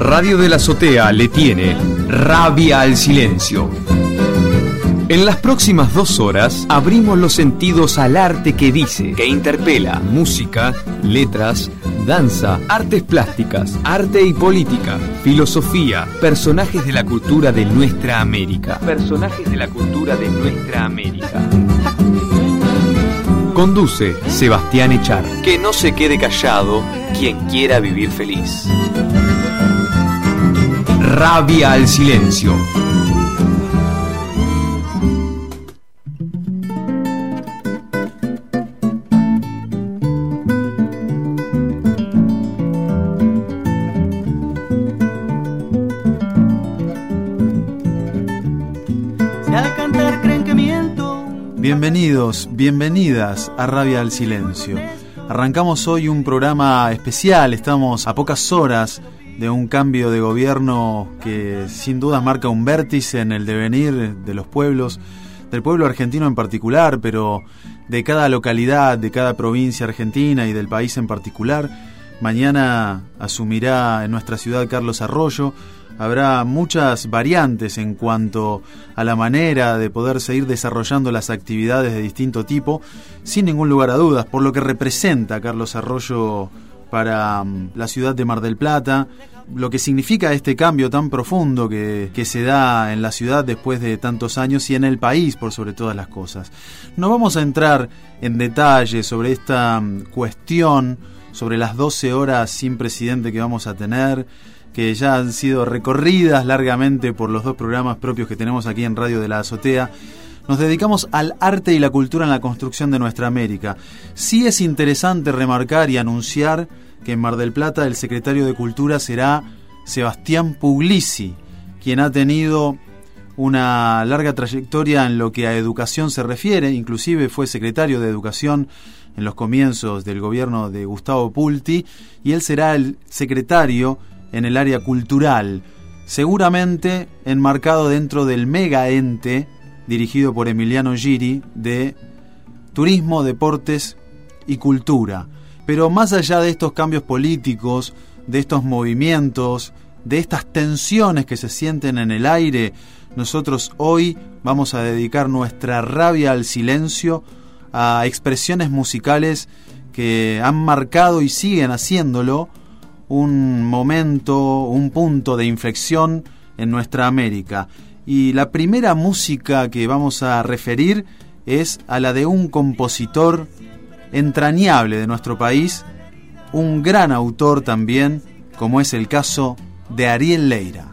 Radio de la Azotea le tiene Rabia al Silencio. En las próximas 2 horas abrimos los sentidos al arte que dice, que interpela: música, letras, danza, artes plásticas, arte y política, filosofía, personajes de la cultura de nuestra América. Personajes de la cultura de nuestra América. Conduce Sebastián Echar. Que no se quede callado quien quiera vivir feliz. Rabia al Silencio. Bienvenidos, bienvenidas a Rabia al Silencio. Arrancamos hoy un programa especial, estamos a pocas horas de un cambio de gobierno que sin duda marca un vértice en el devenir de los pueblos, del pueblo argentino en particular, pero de cada localidad, de cada provincia argentina y del país en particular. Mañana asumirá en nuestra ciudad Carlos Arroyo. Habrá muchas variantes en cuanto a la manera de poder seguir desarrollando las actividades de distinto tipo, sin ningún lugar a dudas, por lo que representa Carlos Arroyo para la ciudad de Mar del Plata, lo que significa este cambio tan profundo que se da en la ciudad después de tantos años y en el país por sobre todas las cosas. No vamos a entrar en detalle sobre esta cuestión, sobre las 12 horas sin presidente que vamos a tener, que ya han sido recorridas largamente por los 2 programas propios que tenemos aquí en Radio de la Azotea. Nos dedicamos al arte y la cultura en la construcción de nuestra América. Sí es interesante remarcar y anunciar que en Mar del Plata el secretario de Cultura será Sebastián Puglisi, quien ha tenido una larga trayectoria en lo que a educación se refiere, inclusive fue secretario de Educación en los comienzos del gobierno de Gustavo Pulti, y él será el secretario en el área cultural, seguramente enmarcado dentro del mega ente dirigido por Emiliano Giri de Turismo, Deportes y Cultura. Pero más allá de estos cambios políticos, de estos movimientos, de estas tensiones que se sienten en el aire, nosotros hoy vamos a dedicar nuestra rabia al silencio a expresiones musicales que han marcado y siguen haciéndolo un momento, un punto de inflexión en nuestra América. Y la primera música que vamos a referir es a la de un compositor entrañable de nuestro país, un gran autor también, como es el caso de Ariel Leyra.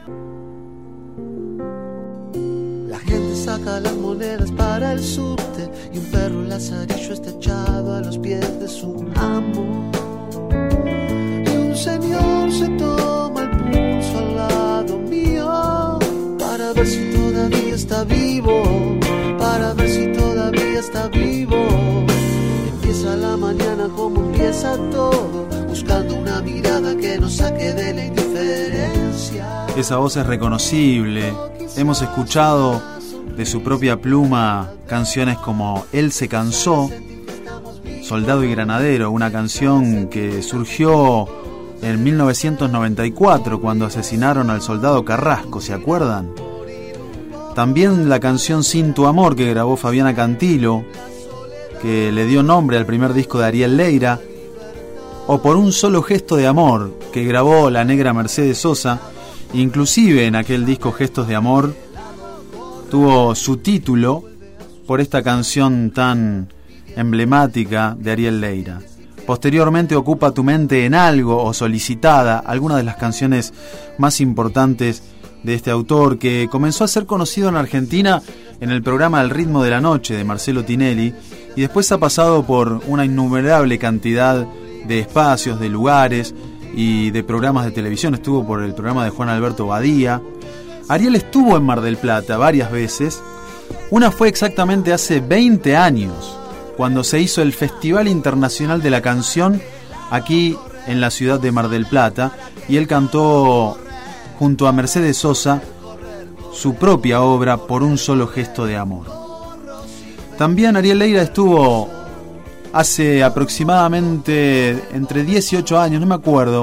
La gente saca las monedas para el subte y un perro lazarillo está echado a los pies de su amo. Un señor se toma el pulso al lado mío para ver si todavía está vivo, para ver si todavía está vivo. Empieza la mañana como empieza todo, buscando una mirada que nos saque de la indiferencia. Esa voz es reconocible. Hemos escuchado de su propia pluma canciones como Él se cansó, Soldado y Granadero, una canción que surgió en 1994, cuando asesinaron al soldado Carrasco, ¿se acuerdan? También la canción Sin tu amor, que grabó Fabiana Cantilo, que le dio nombre al primer disco de Ariel Leyra, o Por un solo gesto de amor, que grabó la negra Mercedes Sosa. Inclusive en aquel disco Gestos de Amor tuvo su título por esta canción tan emblemática de Ariel Leyra. Posteriormente ocupa Tu mente en algo o Solicitada, algunas de las canciones más importantes de este autor, que comenzó a ser conocido en Argentina en el programa El ritmo de la noche de Marcelo Tinelli, y después ha pasado por una innumerable cantidad de espacios, de lugares y de programas de televisión. Estuvo por el programa de Juan Alberto Badía. Ariel estuvo en Mar del Plata varias veces. Una fue exactamente hace 20 años, cuando se hizo el Festival Internacional de la Canción aquí en la ciudad de Mar del Plata, y él cantó junto a Mercedes Sosa su propia obra Por un solo gesto de amor. También Ariel Leyra estuvo hace aproximadamente entre 10 y 8 años, no me acuerdo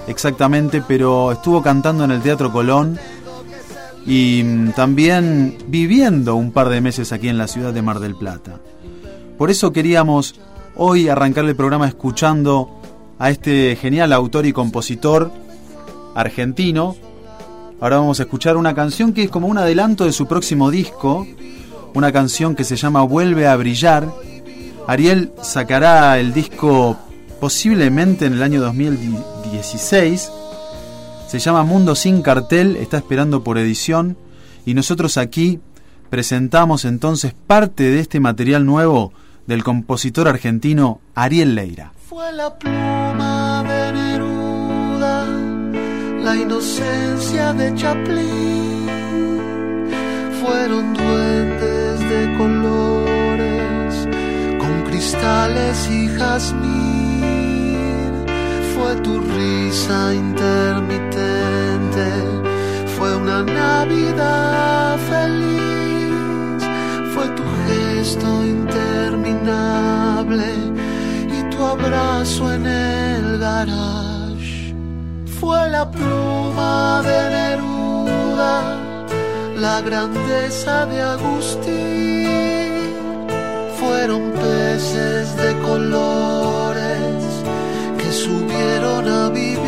exactamente, pero estuvo cantando en el Teatro Colón y también viviendo un par de meses aquí en la ciudad de Mar del Plata. Por eso queríamos hoy arrancar el programa escuchando a este genial autor y compositor argentino. Ahora vamos a escuchar una canción que es como un adelanto de su próximo disco, una canción que se llama Vuelve a brillar. Ariel sacará el disco posiblemente en el año 2016. Se llama Mundo sin cartel, está esperando por edición y nosotros aquí presentamos entonces parte de este material nuevo del compositor argentino Ariel Leyra. Fue la pluma de Neruda, la inocencia de Chaplin, fueron duendes de colores con cristales y jazmín. Fue tu risa intermitente, fue una Navidad feliz, fue tu gesto interminable y tu abrazo en el garage. Fue la pluma de Neruda, la grandeza de Agustín, fueron peces de colores que subieron a vivir.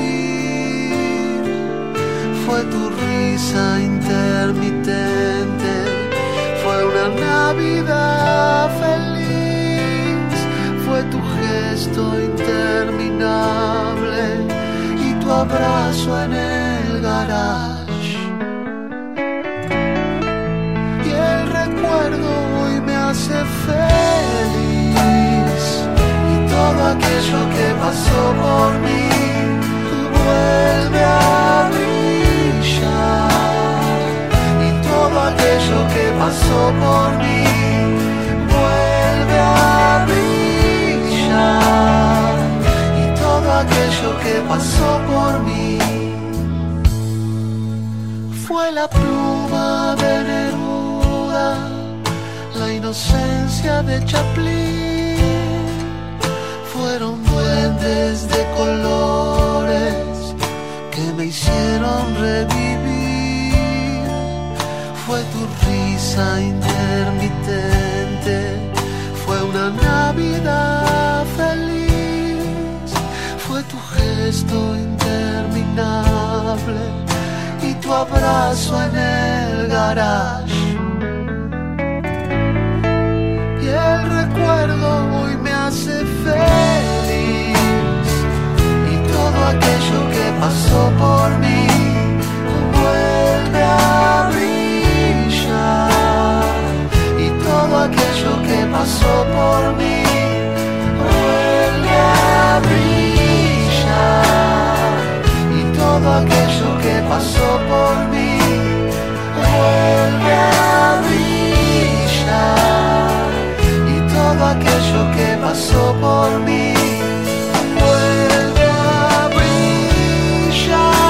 Fue tu risa intermitente, fue una Navidad feliz, fue tu gesto interminable y tu abrazo en el garage. Y el recuerdo hoy me hace feliz, y todo aquello que pasó por mí vuelve a brillar, y todo aquello que pasó por mí vuelve a brillar, y todo aquello que pasó por mí. Fue la pluma de Neruda, la inocencia de Chaplin, fueron duendes de colores que me hicieron revivir. Fue tu risa intermitente, fue una Navidad feliz, fue tu gesto interminable y tu abrazo en el garage. Y el recuerdo hoy me hace feliz, y todo aquello que pasó por mí vuelve a brillar, y todo aquello que pasó por mí vuelve a brillar, y todo aquello que pasó por mí vuelve a brillar, y todo aquello que pasó por mí vuelve a brillar.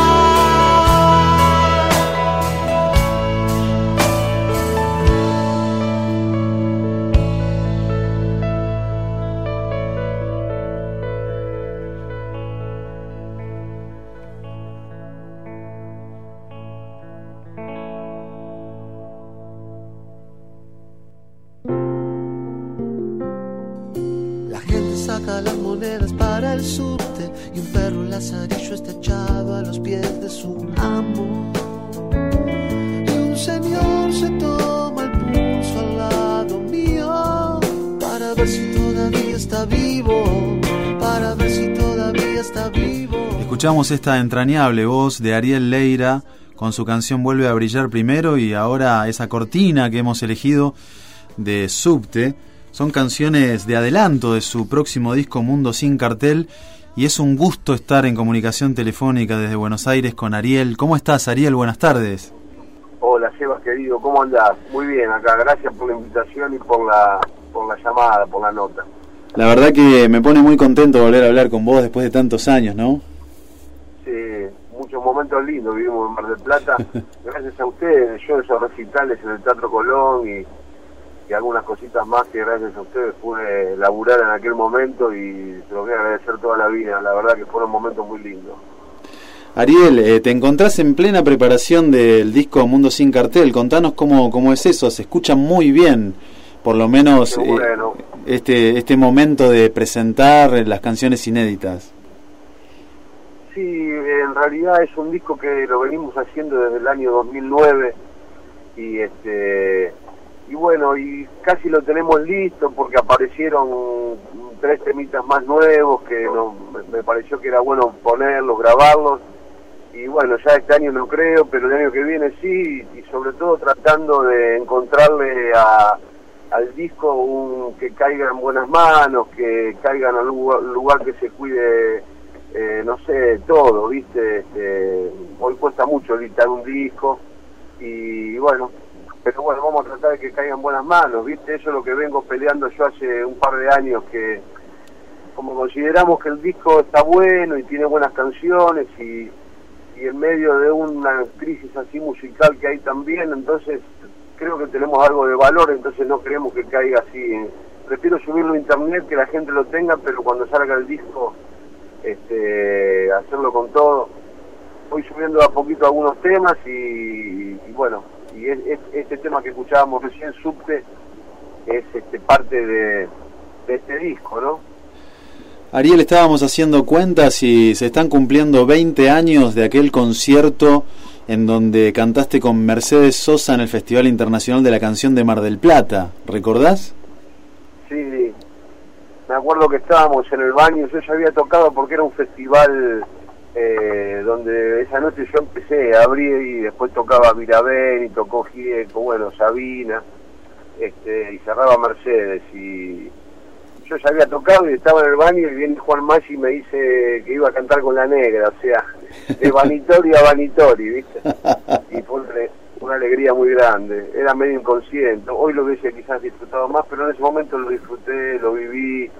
Saca las monedas para el subte y un perro lazarillo está echado a los pies de su amo. Y un señor se toma el pulso al lado mío para ver si todavía está vivo, para ver si todavía está vivo. Escuchamos esta entrañable voz de Ariel Leyra con su canción Vuelve a brillar primero, y ahora esa cortina que hemos elegido de Subte. Son canciones de adelanto de su próximo disco Mundo sin cartel, y es un gusto estar en comunicación telefónica desde Buenos Aires con Ariel. ¿Cómo estás, Ariel? Buenas tardes. Hola, Sebas, querido, ¿cómo andás? Muy bien acá, gracias por la invitación y por la llamada, por la nota. La verdad que me pone muy contento volver a hablar con vos después de tantos años, ¿no? Sí, muchos momentos lindos vivimos en Mar del Plata, gracias a ustedes. Yo esos recitales en el Teatro Colón y algunas cositas más que gracias a ustedes pude laburar en aquel momento, y se los voy a agradecer toda la vida. La verdad que fueron momentos muy lindos. Ariel, te encontrás en plena preparación del disco Mundo Sin Cartel. Contanos cómo es eso. Se escucha muy bien, por lo menos bueno. este momento de presentar las canciones inéditas. Sí, en realidad es un disco que lo venimos haciendo desde el año 2009 y bueno, y casi lo tenemos listo porque aparecieron 3 temitas más nuevos que me pareció que era bueno ponerlos, grabarlos. Y bueno, ya este año no creo, pero el año que viene sí, y sobre todo tratando de encontrarle al disco que caiga en buenas manos, que caiga en algún lugar que se cuide, no sé, todo, ¿viste? Hoy cuesta mucho editar un disco, y bueno, pero bueno, vamos a tratar de que caiga en buenas manos, ¿viste? Eso es lo que vengo peleando yo hace un par de años, que como consideramos que el disco está bueno y tiene buenas canciones y en medio de una crisis así musical que hay también, entonces creo que tenemos algo de valor, entonces no queremos que caiga así. Prefiero subirlo a internet, que la gente lo tenga, pero cuando salga el disco, hacerlo con todo. Voy subiendo a poquito algunos temas y bueno, y este tema que escuchábamos recién, Subte, es parte de este disco, ¿no? Ariel, estábamos haciendo cuentas y se están cumpliendo 20 años de aquel concierto en donde cantaste con Mercedes Sosa en el Festival Internacional de la Canción de Mar del Plata. ¿Recordás? Sí, me acuerdo que estábamos en el baño, yo ya había tocado porque era un festival donde esa noche yo empecé, abrí y después tocaba Mirabén y tocó Gieco, bueno, Sabina, y cerraba Mercedes, y yo ya había tocado y estaba en el baño y viene Juan Maggi y me dice que iba a cantar con La Negra, o sea, de Vanitori a Vanitori, ¿viste? Y fue una alegría muy grande, era medio inconsciente, hoy lo hubiese quizás disfrutado más, pero en ese momento lo disfruté, lo viví,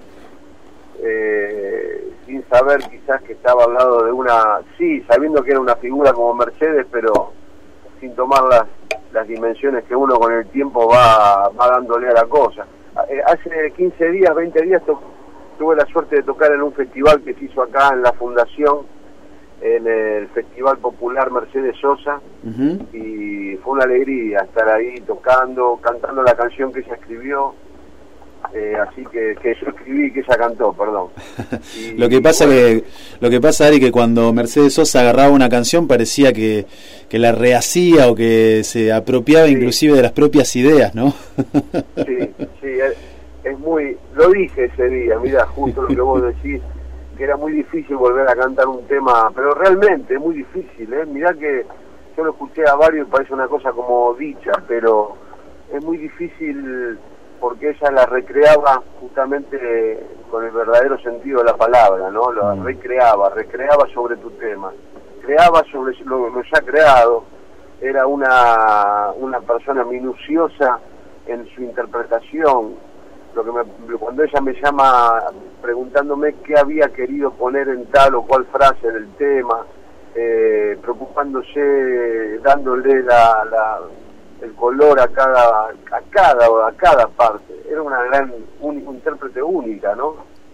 sin saber quizás que estaba al lado de sí, sabiendo que era una figura como Mercedes, pero sin tomar las dimensiones que uno con el tiempo va dándole a la cosa. Hace 15 días, 20 días tuve la suerte de tocar en un festival que se hizo acá en la Fundación, en el Festival Popular Mercedes Sosa, y fue una alegría estar ahí tocando, cantando la canción que ella escribió, así que yo escribí, que ella cantó, perdón. Y, lo que pasa, Ari, que cuando Mercedes Sosa agarraba una canción parecía que la rehacía o que se apropiaba inclusive de las propias ideas, ¿no? Sí, es muy... Lo dije ese día, mira, justo lo que vos decís, que era muy difícil volver a cantar un tema, pero realmente es muy difícil, mirá que yo lo escuché a varios y parece una cosa como dicha, pero es muy difícil porque ella la recreaba justamente con el verdadero sentido de la palabra, ¿no? Lo recreaba sobre tu tema, creaba sobre lo ya creado, era una persona minuciosa en su interpretación. Cuando ella me llama preguntándome qué había querido poner en tal o cual frase del tema, preocupándose, dándole el color a cada parte, era una gran intérprete única, ¿no?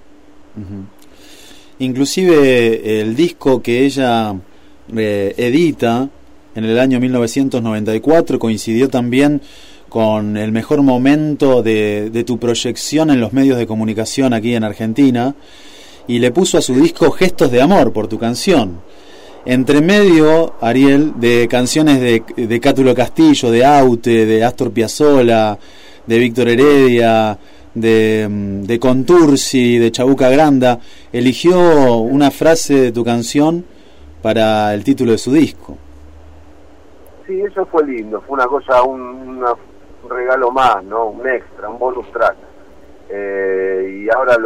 Inclusive el disco que ella edita en el año 1994 coincidió también con el mejor momento de tu proyección en los medios de comunicación aquí en Argentina, y le puso a su disco Gestos de Amor por tu canción. Entre medio, Ariel, de canciones de Cátulo Castillo, de Aute, de Astor Piazzolla, de Víctor Heredia, de Contursi, de Chabuca Granda, eligió una frase de tu canción para el título de su disco. Sí, eso fue lindo, fue una cosa, un regalo más, ¿no? Un extra, un bonus track. Y ahora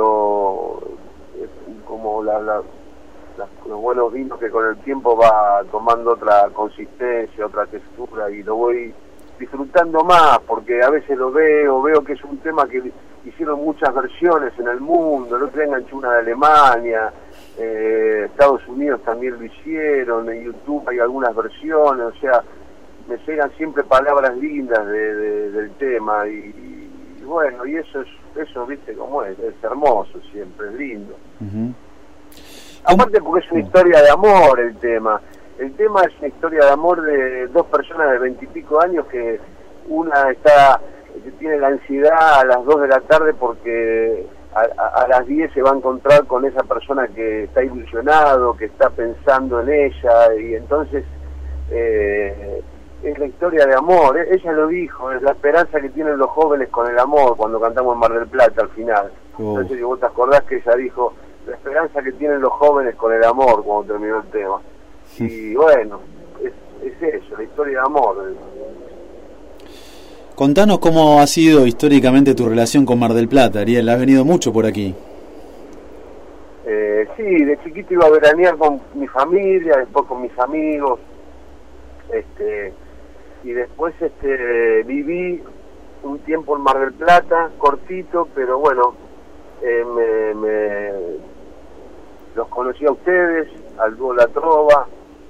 como los buenos vinos que con el tiempo va tomando otra consistencia, otra textura, y lo voy disfrutando más, porque a veces veo que es un tema que hicieron muchas versiones en el mundo. El otro día enganché una de Alemania, Estados Unidos también lo hicieron, en YouTube hay algunas versiones, o sea, me llegan siempre palabras lindas del tema, y bueno, y eso viste cómo es hermoso siempre, es lindo. Aparte porque es una historia de amor el tema. El tema es una historia de amor de dos personas de 20 y pico años que una tiene la ansiedad a las 2 de la tarde porque a las 10 se va a encontrar con esa persona que está ilusionado, que está pensando en ella, y entonces es la historia de amor. Ella lo dijo, es la esperanza que tienen los jóvenes con el amor cuando cantamos en Mar del Plata al final. Entonces vos te acordás que ella dijo la esperanza que tienen los jóvenes con el amor cuando terminó el tema. Y bueno, es eso, la historia de amor. Contanos cómo ha sido históricamente tu relación con Mar del Plata, Ariel. Has venido mucho por aquí. Sí, de chiquito iba a veranear con mi familia, después con mis amigos, y después viví un tiempo en Mar del Plata, cortito, pero bueno, los conocí a ustedes, al dúo La Trova,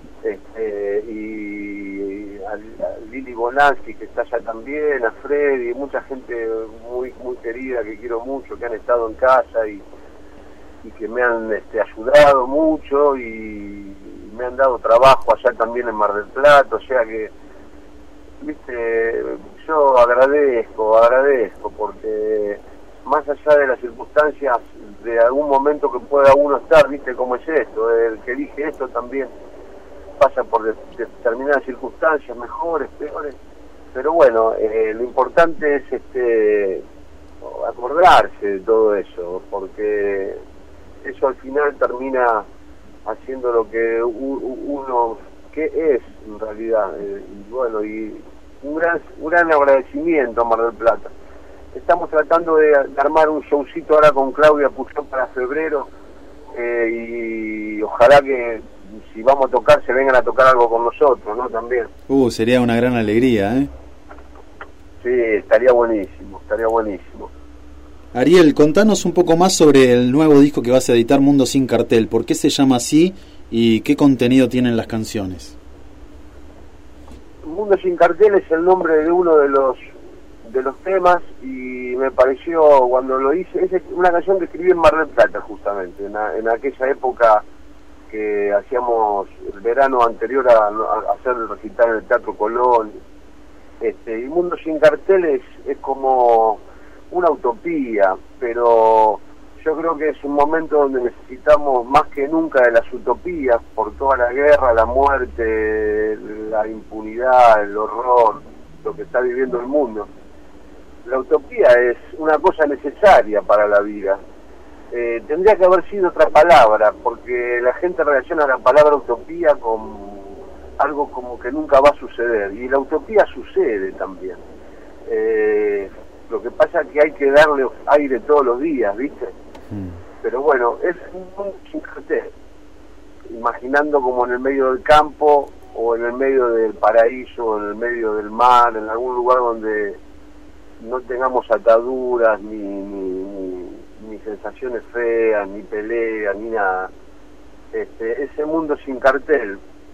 y a Lili Bonansky, que está allá también, a Freddy, mucha gente muy muy querida que quiero mucho, que han estado en casa y que me han ayudado mucho y me han dado trabajo allá también en Mar del Plata, o sea que, viste, yo agradezco porque más allá de las circunstancias de algún momento que pueda uno estar, viste cómo es esto, el que elige esto también pasa por determinadas circunstancias, mejores, peores, pero bueno, lo importante es acordarse de todo eso, porque eso al final termina haciendo lo que uno que es en realidad, y bueno, y un gran agradecimiento a Mar del Plata. Estamos tratando de armar un showcito ahora con Claudia Puyol para febrero, y ojalá que si vamos a tocar se vengan a tocar algo con nosotros, ¿no? También. Sería una gran alegría, ¿eh? Sí, estaría buenísimo. Ariel, contanos un poco más sobre el nuevo disco que vas a editar, Mundo Sin Cartel. ¿Por qué se llama así y qué contenido tienen las canciones? Mundo Sin Cartel es el nombre de uno de los temas, y me pareció, cuando lo hice, es una canción que escribí en Mar del Plata justamente, en aquella época que hacíamos el verano anterior a hacer el recital en el Teatro Colón, y Mundo Sin Cartel es como una utopía, pero yo creo que es un momento donde necesitamos más que nunca de las utopías, por toda la guerra, la muerte, la impunidad, el horror, lo que está viviendo el mundo. La utopía es una cosa necesaria para la vida. Tendría que haber sido otra palabra, porque la gente relaciona la palabra utopía con algo como que nunca va a suceder, y la utopía sucede también. Lo que pasa es que hay que darle aire todos los días, ¿viste? Pero bueno, es un mundo sin cartel, imaginando como en el medio del campo, o en el medio del paraíso, o en el medio del mar, en algún lugar donde no tengamos ataduras, ni sensaciones feas, ni peleas, ni nada. Ese mundo sin cartel.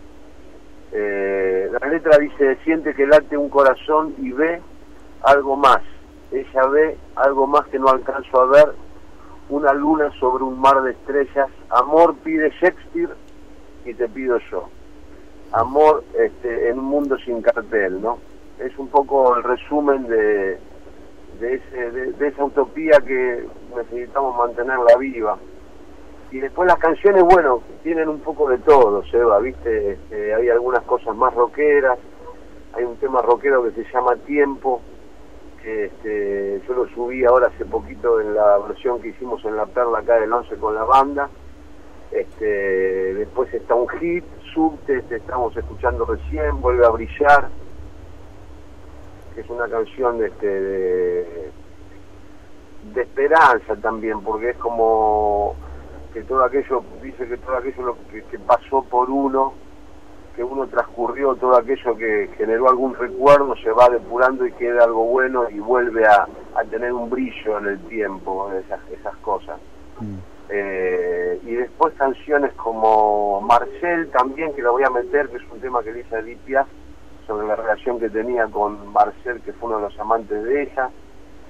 La letra dice: siente que late un corazón y ve algo más. Ella ve algo más que no alcanzo a ver, una luna sobre un mar de estrellas. Amor pide Shakespeare y te pido yo. Amor en un mundo sin cartel, ¿no? Es un poco el resumen de esa utopía que necesitamos mantenerla viva. Y después las canciones, bueno, tienen un poco de todo, Seba, ¿viste? Hay algunas cosas más rockeras, hay un tema rockero que se llama Tiempo, que yo lo subí ahora hace poquito en la versión que hicimos en La Perla acá del 11 con la banda. Después está un hit, Subte, estamos escuchando recién, Vuelve a brillar, que es una canción de esperanza también, porque es como que todo aquello, dice que todo aquello que pasó por uno, que uno transcurrió, todo aquello que generó algún recuerdo, se va depurando y queda algo bueno y vuelve a tener un brillo en el tiempo, esas cosas. Y después canciones como Marcel también, que la voy a meter, que es un tema que le hice a Edith Piaf sobre la relación que tenía con Marcel, que fue uno de los amantes de ella.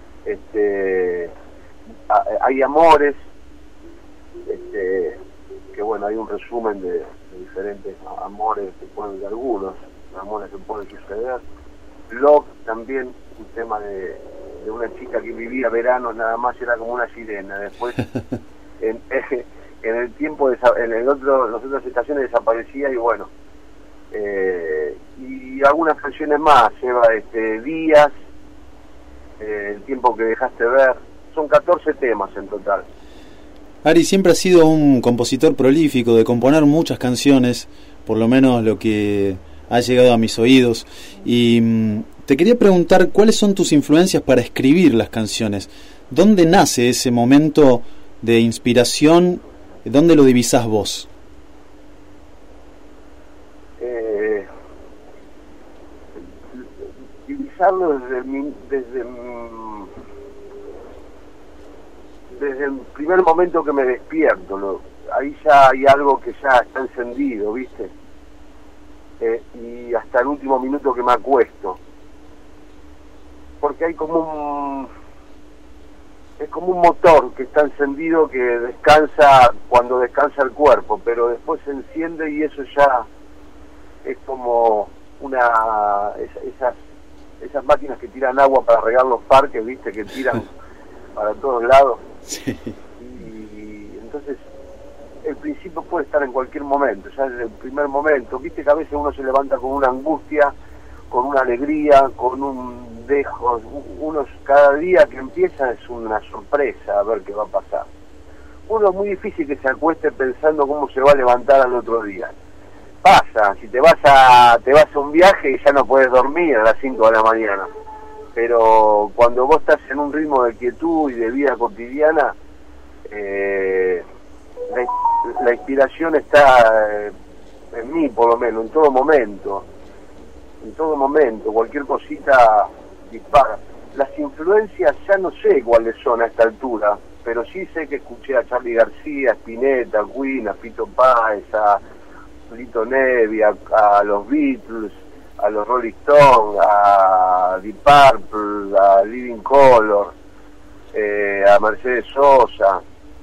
Hay amores, que bueno, hay un resumen de diferentes amores que pueden, de algunos amores que pueden suceder. Love también, un tema de una chica que vivía veranos nada más, era como una sirena. Después en el tiempo las otras estaciones desaparecía, y bueno, y algunas canciones más, Eva, Días, El tiempo que dejaste ver, son 14 temas en total. Ari siempre ha sido un compositor prolífico, de componer muchas canciones, por lo menos lo que ha llegado a mis oídos, y te quería preguntar cuáles son tus influencias para escribir las canciones. ¿Dónde nace ese momento de inspiración? ¿Dónde lo divisás vos? Divisarlo desde el primer momento que me despierto, ahí ya hay algo que ya está encendido, ¿viste? Y hasta el último minuto que me acuesto, porque hay es como un motor que está encendido, que descansa cuando descansa el cuerpo, pero después se enciende y eso ya es como esas máquinas que tiran agua para regar los parques, ¿viste? Que tiran para todos lados. Sí. Y entonces el principio puede estar en cualquier momento, ya desde el primer momento, viste que a veces uno se levanta con una angustia, con una alegría, con un dejo, cada día que empieza es una sorpresa a ver qué va a pasar. Uno es muy difícil que se acueste pensando cómo se va a levantar al otro día. Pasa, si te vas a un viaje y ya no puedes dormir a las 5 de la mañana, pero cuando vos estás en un ritmo de quietud y de vida cotidiana, la inspiración está en mí, por lo menos, en todo momento, cualquier cosita dispara. Las influencias ya no sé cuáles son a esta altura, pero sí sé que escuché a Charly García, a Spinetta, a Queen, a Fito Páez, a Lito Nevi, a los Beatles, a los Rolling Stones, a Deep Purple, a Living Colour, a Mercedes Sosa,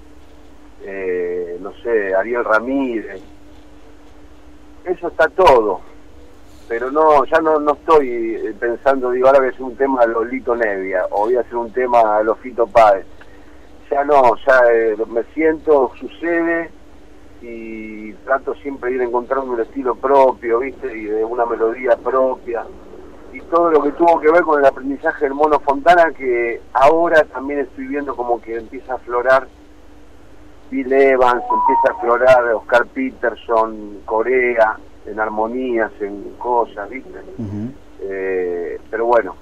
no sé, Ariel Ramírez. Eso está todo, pero ya no estoy pensando, digo, ahora voy a hacer un tema a los Lito Nevia o voy a hacer un tema a los Fito Páez. Ya me siento, sucede, y trato siempre de ir encontrando un estilo propio, ¿viste? Y de una melodía propia. Y todo lo que tuvo que ver con el aprendizaje del Mono Fontana, que ahora también estoy viendo como que empieza a aflorar Bill Evans, empieza a aflorar Oscar Peterson, Corea, en armonías, en cosas, ¿viste? Uh-huh. Pero bueno,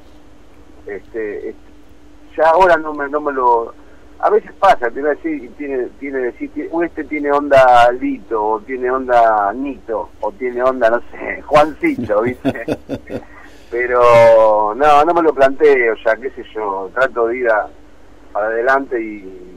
ya ahora no me lo... A veces pasa, te voy a decir, tiene onda Lito, o tiene onda Nito, o tiene onda, no sé, Juancito, ¿viste? Pero no me lo planteo, ya, qué sé yo, trato de ir para adelante y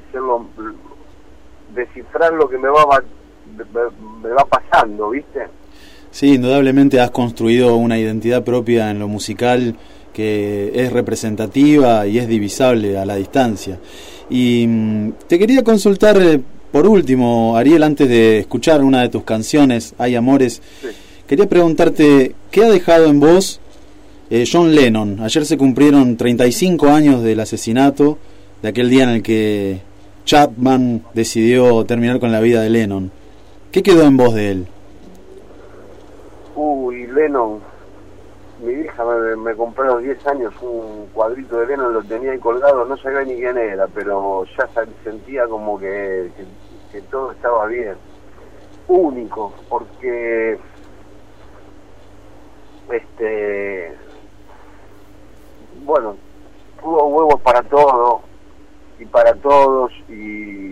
descifrar lo que me va pasando, ¿viste? Sí, indudablemente has construido una identidad propia en lo musical que es representativa y es divisable a la distancia. Y te quería consultar por último, Ariel, antes de escuchar una de tus canciones, Hay Amores, sí. Quería preguntarte, ¿qué ha dejado en vos John Lennon? Ayer se cumplieron 35 años del asesinato, de aquel día en el que Chapman decidió terminar con la vida de Lennon. ¿Qué quedó en vos de él? Lennon, mi hija me compró a los 10 años un cuadrito de Lennon, lo tenía ahí colgado, no sabía ni quién era, pero ya sentía como que todo estaba bien. Único, porque bueno, tuvo huevos para todo y para todos, y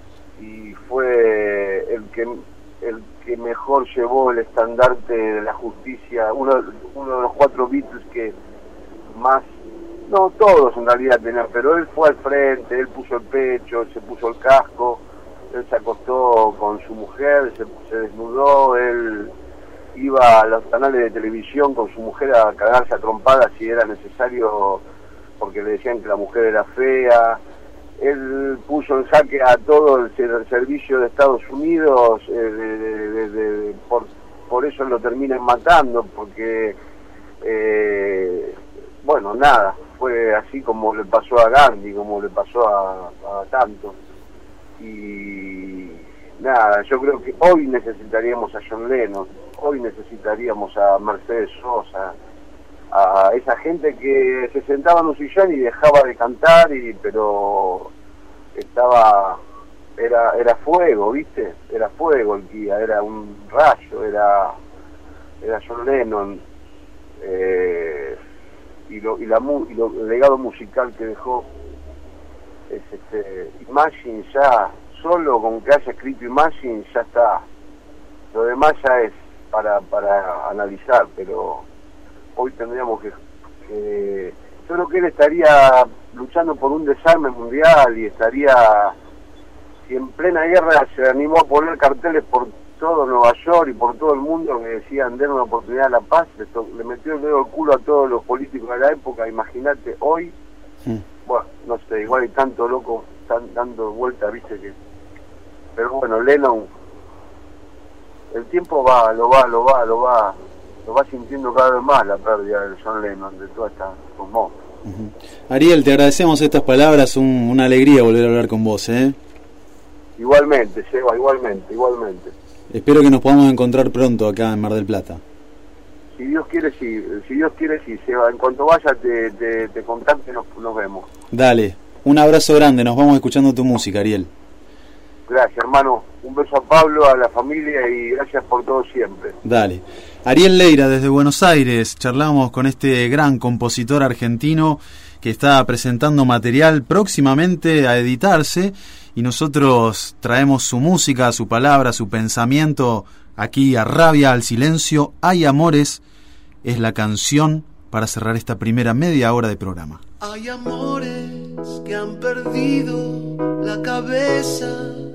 fue el que mejor llevó el estandarte de la justicia, uno de los 4 Beatles que más, no todos en realidad tenían, pero él fue al frente, él puso el pecho, él se puso el casco, él se acostó con su mujer, se desnudó, él iba a los canales de televisión con su mujer a cagarse a trompadas si era necesario, porque le decían que la mujer era fea, él puso en jaque a todo el servicio de Estados Unidos, por eso lo terminan matando, porque bueno, nada, fue así como le pasó a Gandhi, como le pasó a tantos. Y nada, yo creo que hoy necesitaríamos a John Lennon, hoy necesitaríamos a Mercedes Sosa, a esa gente que se sentaba en un sillón y dejaba de cantar, pero era fuego, ¿viste? Era fuego el guía, era un rayo, era John Lennon, y el legado musical que dejó es Imagine. Ya solo con que haya escrito Imagine ya está, lo demás ya es para analizar, pero hoy tendríamos que yo creo que él estaría luchando por un desarme mundial y estaría, si en plena guerra se animó a poner carteles por todo Nueva York y por todo el mundo que decían den una oportunidad a la paz, le metió el dedo al culo a todos los políticos de la época. Imagínate hoy, bueno, no sé, igual hay tanto loco, están dando vueltas, viste que, pero bueno, Lennon, el tiempo lo va sintiendo cada vez más, la pérdida de John Lennon, de toda esta cosmos. Ariel, te agradecemos estas palabras, una alegría volver a hablar con vos, Igualmente, Seba, igualmente. Espero que nos podamos encontrar pronto acá en Mar del Plata. Si Dios quiere, sí, Seba. En cuanto vaya, te contacto y nos vemos. Dale, un abrazo grande, nos vamos escuchando tu música, Ariel. Gracias, hermano. Un beso a Pablo, a la familia y gracias por todo siempre. Dale. Ariel Leira, desde Buenos Aires, charlamos con este gran compositor argentino que está presentando material próximamente a editarse y nosotros traemos su música, su palabra, su pensamiento aquí a Rabia al Silencio. Hay amores es la canción para cerrar esta primera media hora de programa. Hay amores que han perdido la cabeza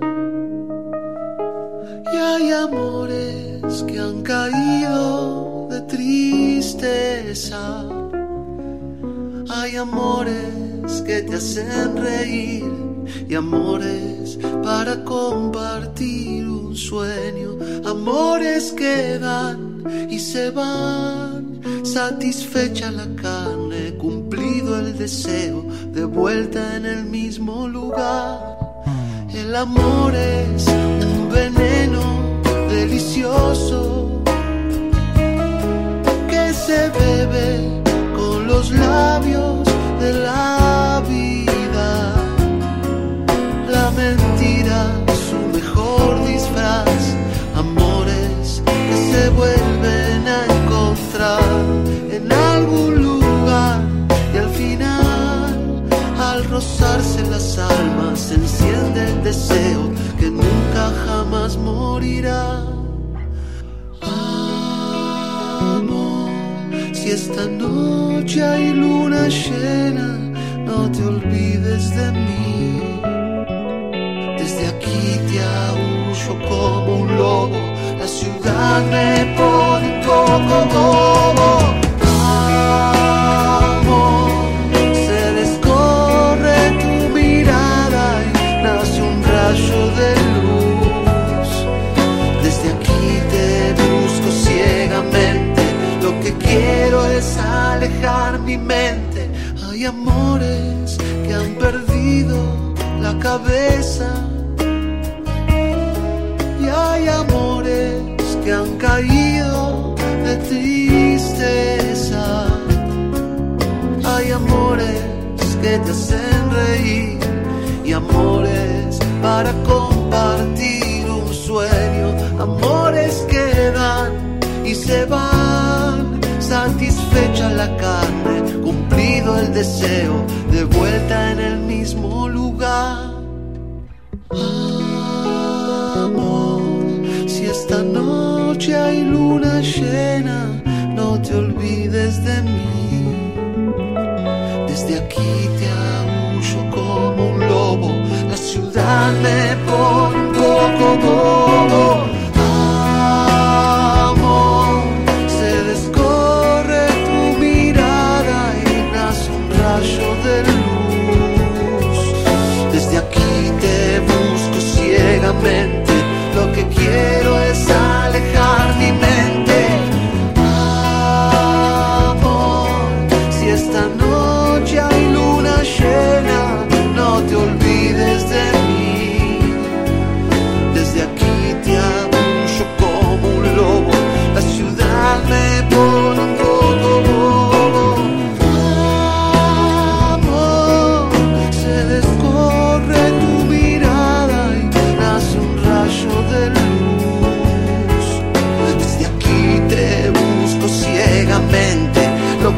y hay amores que han caído de tristeza. Hay amores que te hacen reír y amores para compartir un sueño. Amores que dan y se van, satisfecha la carne, cumplido el deseo, de vuelta en el mismo lugar. El amor es un veneno delicioso que se bebe con los labios de la vida. La mentira es su mejor disfraz. Amores que se vuelven a encontrar en algún lugar y al final, al rozarse las almas, se enciende el deseo que nunca jamás morirá. Amor, si esta noche hay luna llena, no te olvides de mí. Desde aquí te aúllo como un lobo, la ciudad me pone un poco bobo. Amor, se descorre tu mirada y nace un rayo de luz. Desde aquí te busco ciegamente, lo que quiero es alejar mi mente. Hay amores que han perdido la cabeza y hay amores que han caído de tristeza. Hay amores que te hacen reír y amores para compartir un sueño. Amores que dan y se van, satisfecha la carne, cumplido el deseo, de vuelta en el mismo lugar. Amor, si esta noche hay luna llena, no te olvides de mí. Desde aquí te aúllo como un lobo, la ciudad me pone un poco bobo. Amor, se descorre tu mirada y nace un rayo de luz.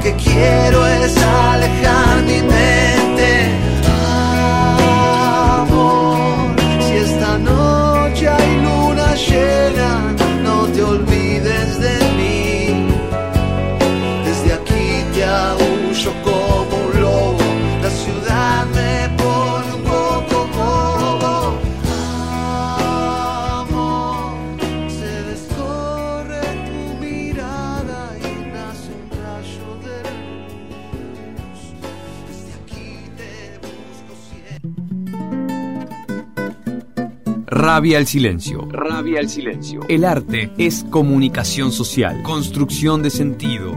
que quiero es alejar mi mente. Amor, si esta noche hay luna llena, no te olvides de mí. Desde aquí te aúllo como un lobo, la ciudad me pone un poco bobo. Amor, se descorre tu mirada y nace un rayo de luz. Desde aquí te busco siempre. Rabia al silencio. Rabia al silencio. El arte es comunicación social, construcción de sentido.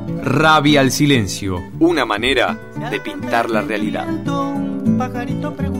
Rabia al silencio, una manera de pintar la realidad. Un pajarito pregunta